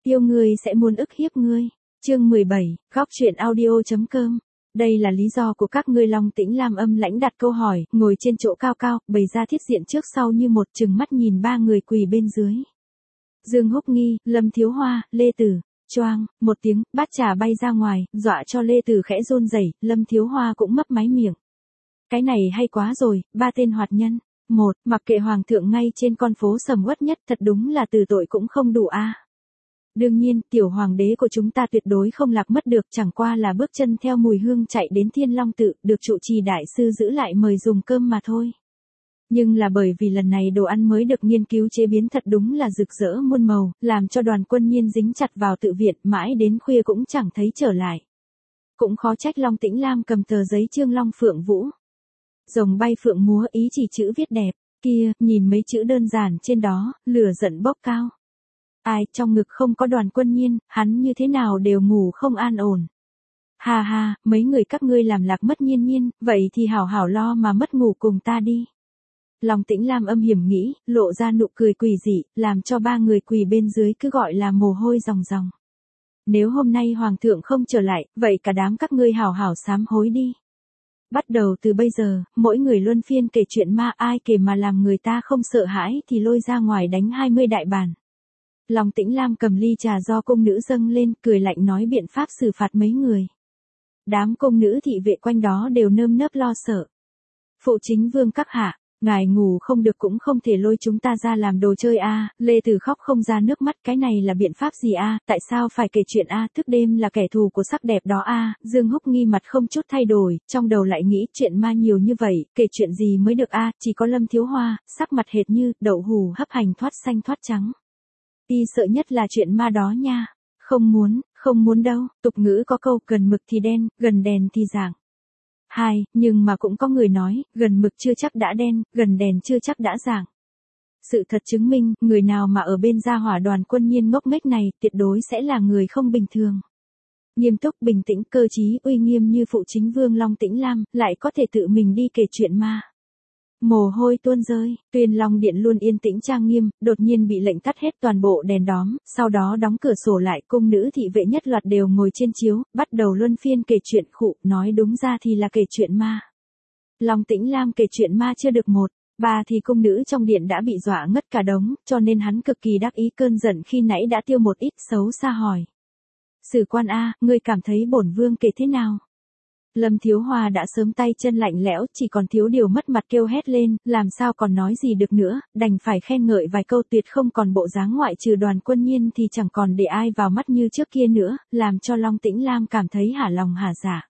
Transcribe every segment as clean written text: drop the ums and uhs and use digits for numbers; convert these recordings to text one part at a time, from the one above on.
yêu ngươi sẽ muốn ức hiếp ngươi. Chương 17, góc truyện audio.com. Đây là lý do của các ngươi. Long Tĩnh Lam âm lãnh đặt câu hỏi, ngồi trên chỗ cao cao, bày ra thiết diện trước sau như một, trừng mắt nhìn ba người quỳ bên dưới. Dương Húc Nghi, Lâm Thiếu Hoa, Lê Tử. Choang, một tiếng, bát trà bay ra ngoài, dọa cho Lê Tử khẽ run rẩy, Lâm Thiếu Hoa cũng mấp máy miệng. Cái này hay quá rồi, ba tên hoạt nhân. Một, mặc kệ hoàng thượng ngay trên con phố sầm uất nhất, thật đúng là từ tội cũng không đủ a. Đương nhiên, tiểu hoàng đế của chúng ta tuyệt đối không lạc mất được, chẳng qua là bước chân theo mùi hương chạy đến Thiên Long Tự, được trụ trì đại sư giữ lại mời dùng cơm mà thôi. Nhưng là bởi vì lần này đồ ăn mới được nghiên cứu chế biến thật đúng là rực rỡ muôn màu, làm cho Đoàn Quân Nhiên dính chặt vào tự viện, mãi đến khuya cũng chẳng thấy trở lại. Cũng khó trách Long Tĩnh Lam cầm tờ giấy Trương Long Phượng Vũ. Rồng bay phượng múa, ý chỉ chữ viết đẹp, kia, nhìn mấy chữ đơn giản trên đó, lửa giận bốc cao. Ai, trong ngực không có Đoàn Quân Nhiên, hắn như thế nào đều ngủ không an ổn. Ha ha, mấy người các ngươi làm lạc mất Nhiên Nhiên, vậy thì hảo hảo lo mà mất ngủ cùng ta đi. Long Tĩnh Lam âm hiểm nghĩ, lộ ra nụ cười quỷ dị, làm cho ba người quỳ bên dưới cứ gọi là mồ hôi ròng ròng. Nếu hôm nay hoàng thượng không trở lại, vậy cả đám các ngươi hảo hảo sám hối đi. Bắt đầu từ bây giờ, mỗi người luân phiên kể chuyện ma, ai kể mà làm người ta không sợ hãi thì lôi ra ngoài đánh 20 đại bản. Long Tĩnh Lam cầm ly trà do cung nữ dâng lên, cười lạnh nói biện pháp xử phạt mấy người. Đám cung nữ thị vệ quanh đó đều nơm nớp lo sợ. Phụ chính vương các hạ, ngài ngủ không được cũng không thể lôi chúng ta ra làm đồ chơi a. Lê Tử khóc không ra nước mắt, cái này là biện pháp gì a? Tại sao phải kể chuyện a? Thức đêm là kẻ thù của sắc đẹp đó a. Dương Húc Nghi mặt không chút thay đổi, trong đầu lại nghĩ chuyện ma nhiều như vậy, kể chuyện gì mới được a? Chỉ có Lâm Thiếu Hoa, sắc mặt hệt như đậu hù hấp hành thoát xanh thoát trắng. Y sợ nhất là chuyện ma đó nha. Không muốn đâu, tục ngữ có câu gần mực thì đen, gần đèn thì rạng. Hai, nhưng mà cũng có người nói, gần mực chưa chắc đã đen, gần đèn chưa chắc đã rạng. Sự thật chứng minh, người nào mà ở bên gia hỏa Đoàn Quân Nhiên ngốc nghếch này, tuyệt đối sẽ là người không bình thường. Nghiêm túc bình tĩnh cơ trí uy nghiêm như phụ chính vương Long Tĩnh Lam, lại có thể tự mình đi kể chuyện ma. Mồ hôi tuôn rơi, Tuyên Long Điện luôn yên tĩnh trang nghiêm, đột nhiên bị lệnh tắt hết toàn bộ đèn đóm, sau đó đóng cửa sổ lại, cung nữ thị vệ nhất loạt đều ngồi trên chiếu, bắt đầu luân phiên kể chuyện khụ, nói đúng ra thì là kể chuyện ma. Long Tĩnh Lam kể chuyện ma chưa được một, ba thì cung nữ trong điện đã bị dọa ngất cả đống, cho nên hắn cực kỳ đắc ý, cơn giận khi nãy đã tiêu một ít, xấu xa hỏi. Sử quan a, ngươi cảm thấy bổn vương kể thế nào? Lâm Thiếu Hoa đã sớm tay chân lạnh lẽo, chỉ còn thiếu điều mất mặt kêu hét lên, làm sao còn nói gì được nữa, đành phải khen ngợi vài câu, tuyệt không còn bộ dáng ngoại trừ Đoàn Quân Nhiên thì chẳng còn để ai vào mắt như trước kia nữa, làm cho Long Tĩnh Lam cảm thấy hả lòng hả dạ.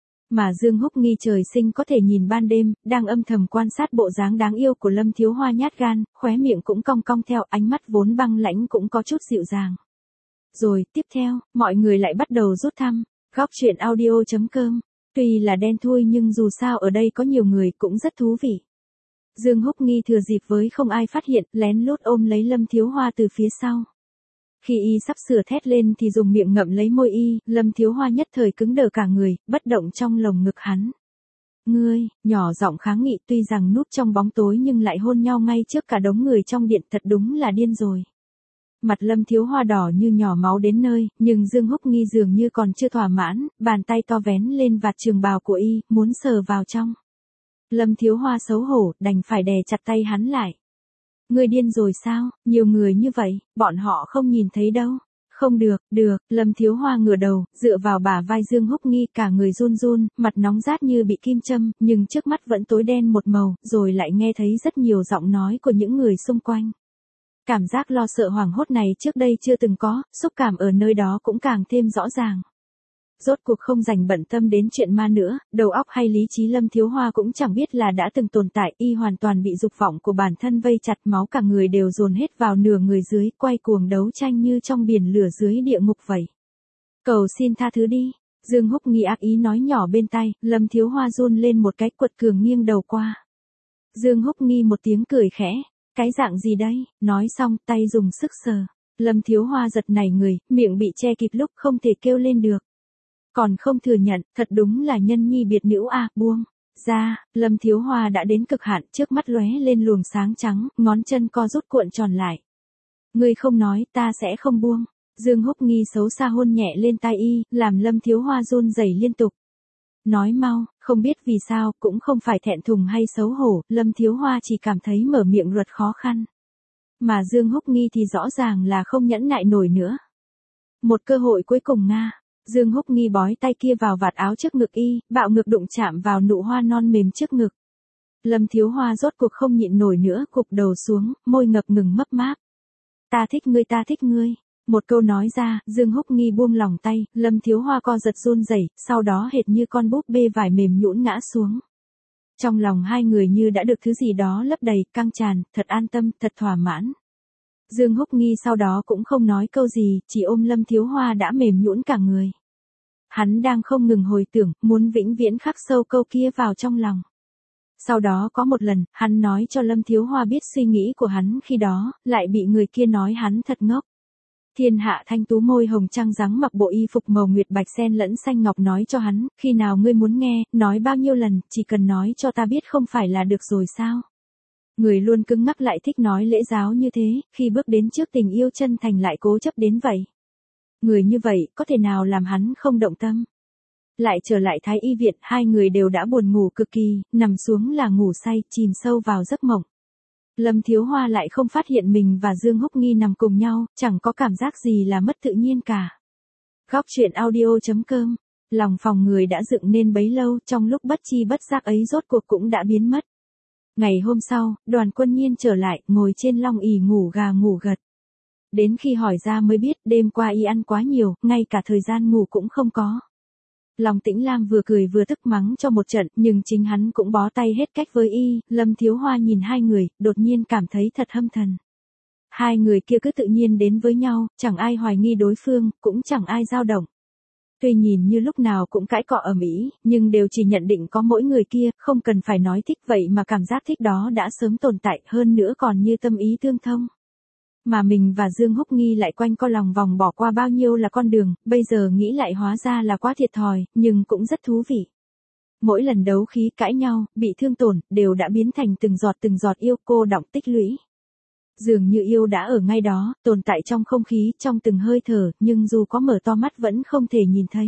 Mà Dương Húc Nghi trời sinh có thể nhìn ban đêm, đang âm thầm quan sát bộ dáng đáng yêu của Lâm Thiếu Hoa nhát gan, khóe miệng cũng cong cong theo, ánh mắt vốn băng lãnh cũng có chút dịu dàng. Rồi, tiếp theo, mọi người lại bắt đầu rút thăm, góc truyện audio.com. Tuy là đen thui nhưng dù sao ở đây có nhiều người cũng rất thú vị. Dương Húc Nghi thừa dịp với không ai phát hiện, lén lút ôm lấy Lâm Thiếu Hoa từ phía sau. Khi y sắp sửa thét lên thì dùng miệng ngậm lấy môi y, Lâm Thiếu Hoa nhất thời cứng đờ cả người, bất động trong lồng ngực hắn. Ngươi, nhỏ giọng kháng nghị, tuy rằng núp trong bóng tối nhưng lại hôn nhau ngay trước cả đống người trong điện, thật đúng là điên rồi. Mặt Lâm Thiếu Hoa đỏ như nhỏ máu đến nơi, nhưng Dương Húc Nghi dường như còn chưa thỏa mãn, bàn tay to vén lên vạt trường bào của y, muốn sờ vào trong. Lâm Thiếu Hoa xấu hổ, đành phải đè chặt tay hắn lại. Ngươi điên rồi sao, nhiều người như vậy, bọn họ không nhìn thấy đâu. Không được, Lâm Thiếu Hoa ngửa đầu, dựa vào bả vai Dương Húc Nghi, cả người run run, mặt nóng rát như bị kim châm, nhưng trước mắt vẫn tối đen một màu, rồi lại nghe thấy rất nhiều giọng nói của những người xung quanh. Cảm giác lo sợ hoảng hốt này trước đây chưa từng có, xúc cảm ở nơi đó cũng càng thêm rõ ràng. Rốt cuộc không dành bận tâm đến chuyện ma nữa, đầu óc hay lý trí Lâm Thiếu Hoa cũng chẳng biết là đã từng tồn tại, y hoàn toàn bị dục vọng của bản thân vây chặt, máu cả người đều dồn hết vào nửa người dưới, quay cuồng đấu tranh như trong biển lửa dưới địa ngục vậy. Cầu xin tha thứ đi, Dương Húc Nghi ác ý nói nhỏ bên tai, Lâm Thiếu Hoa run lên một cái, quật cường nghiêng đầu qua. Dương Húc Nghi một tiếng cười khẽ. Cái dạng gì đây, nói xong tay dùng sức sờ. Lâm Thiếu Hoa giật nảy người, miệng bị che kịt lúc không thể kêu lên được. Còn không thừa nhận, thật đúng là nhân nhi biệt nữ a, buông. Ra, Lâm Thiếu Hoa đã đến cực hạn, trước mắt lóe lên luồng sáng trắng, ngón chân co rút cuộn tròn lại. Ngươi không nói, ta sẽ không buông. Dương Húc Nghi xấu xa hôn nhẹ lên tai y, làm Lâm Thiếu Hoa run rẩy liên tục. Nói mau, không biết vì sao, cũng không phải thẹn thùng hay xấu hổ, Lâm Thiếu Hoa chỉ cảm thấy mở miệng ruột khó khăn. Mà Dương Húc Nghi thì rõ ràng là không nhẫn nại nổi nữa. Một cơ hội cuối cùng Nga. Dương Húc Nghi bói tay kia vào vạt áo trước ngực y, bạo ngực đụng chạm vào nụ hoa non mềm trước ngực. Lâm Thiếu Hoa rốt cuộc không nhịn nổi nữa, cụp đầu xuống, môi ngập ngừng mấp máp. Ta thích ngươi, ta thích ngươi. Một câu nói ra, Dương Húc Nghi buông lòng tay, Lâm Thiếu Hoa co giật run rẩy, sau đó hệt như con búp bê vải mềm nhũn ngã xuống. Trong lòng hai người như đã được thứ gì đó lấp đầy, căng tràn, thật an tâm, thật thỏa mãn. Dương Húc Nghi sau đó cũng không nói câu gì, chỉ ôm Lâm Thiếu Hoa đã mềm nhũn cả người. Hắn đang không ngừng hồi tưởng, muốn vĩnh viễn khắc sâu câu kia vào trong lòng. Sau đó có một lần, hắn nói cho Lâm Thiếu Hoa biết suy nghĩ của hắn khi đó, lại bị người kia nói hắn thật ngốc. Thiên hạ thanh tú môi hồng trăng ráng mặc bộ y phục màu nguyệt bạch sen lẫn xanh ngọc nói cho hắn, khi nào ngươi muốn nghe, nói bao nhiêu lần, chỉ cần nói cho ta biết không phải là được rồi sao. Người luôn cứng ngắc lại thích nói lễ giáo như thế, khi bước đến trước tình yêu chân thành lại cố chấp đến vậy. Người như vậy, có thể nào làm hắn không động tâm. Lại trở lại Thái Y viện, hai người đều đã buồn ngủ cực kỳ, nằm xuống là ngủ say, chìm sâu vào giấc mộng. Lâm Thiếu Hoa lại không phát hiện mình và Dương Húc Nghi nằm cùng nhau, chẳng có cảm giác gì là mất tự nhiên cả. Góc truyện audio.com, lòng phòng người đã dựng nên bấy lâu, trong lúc bất chi bất giác ấy rốt cuộc cũng đã biến mất. Ngày hôm sau, Đoàn Quân Nhiên trở lại, ngồi trên long ỷ ngủ gà ngủ gật. Đến khi hỏi ra mới biết, đêm qua y ăn quá nhiều, ngay cả thời gian ngủ cũng không có. Long Tĩnh Lam vừa cười vừa tức mắng cho một trận, nhưng chính hắn cũng bó tay hết cách với y. Lâm Thiếu Hoa nhìn hai người, đột nhiên cảm thấy thật hâm thần. Hai người kia cứ tự nhiên đến với nhau, chẳng ai hoài nghi đối phương, cũng chẳng ai dao động. Tuy nhìn như lúc nào cũng cãi cọ ầm ĩ, nhưng đều chỉ nhận định có mỗi người kia, không cần phải nói thích vậy mà cảm giác thích đó đã sớm tồn tại, hơn nữa còn như tâm ý tương thông. Mà mình và Dương Húc Nghi lại quanh co lòng vòng bỏ qua bao nhiêu là con đường, bây giờ nghĩ lại hóa ra là quá thiệt thòi, nhưng cũng rất thú vị. Mỗi lần đấu khí cãi nhau, bị thương tổn, đều đã biến thành từng giọt yêu cô đọng tích lũy. Dường như yêu đã ở ngay đó, tồn tại trong không khí, trong từng hơi thở, nhưng dù có mở to mắt vẫn không thể nhìn thấy.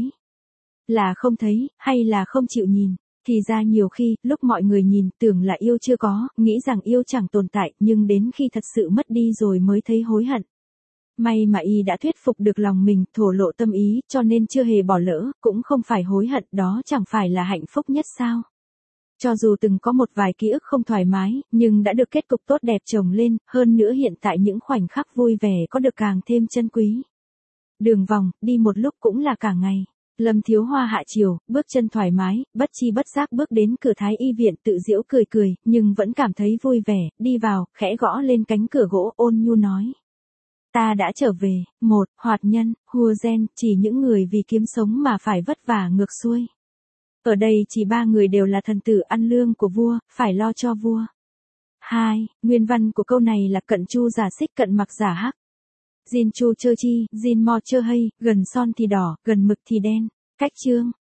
Là không thấy, hay là không chịu nhìn. Thì ra nhiều khi, lúc mọi người nhìn, tưởng là yêu chưa có, nghĩ rằng yêu chẳng tồn tại, nhưng đến khi thật sự mất đi rồi mới thấy hối hận. May mà y đã thuyết phục được lòng mình, thổ lộ tâm ý, cho nên chưa hề bỏ lỡ, cũng không phải hối hận, đó chẳng phải là hạnh phúc nhất sao. Cho dù từng có một vài ký ức không thoải mái, nhưng đã được kết cục tốt đẹp chồng lên, hơn nữa hiện tại những khoảnh khắc vui vẻ có được càng thêm chân quý. Đường vòng, đi một lúc cũng là cả ngày. Lâm Thiếu Hoa hạ chiều, bước chân thoải mái, bất chi bất giác bước đến cửa Thái Y viện tự giễu cười cười, nhưng vẫn cảm thấy vui vẻ, đi vào, khẽ gõ lên cánh cửa gỗ ôn nhu nói. Ta đã trở về, một, hoạt nhân, hùa gen, chỉ những người vì kiếm sống mà phải vất vả ngược xuôi. Ở đây chỉ ba người đều là thần tử ăn lương của vua, phải lo cho vua. 2. Nguyên văn của câu này là cận chu giả xích cận mặc giả hắc. Jin chu chơ chi, Jin mo chơ hay, gần son thì đỏ, gần mực thì đen. Cách chương.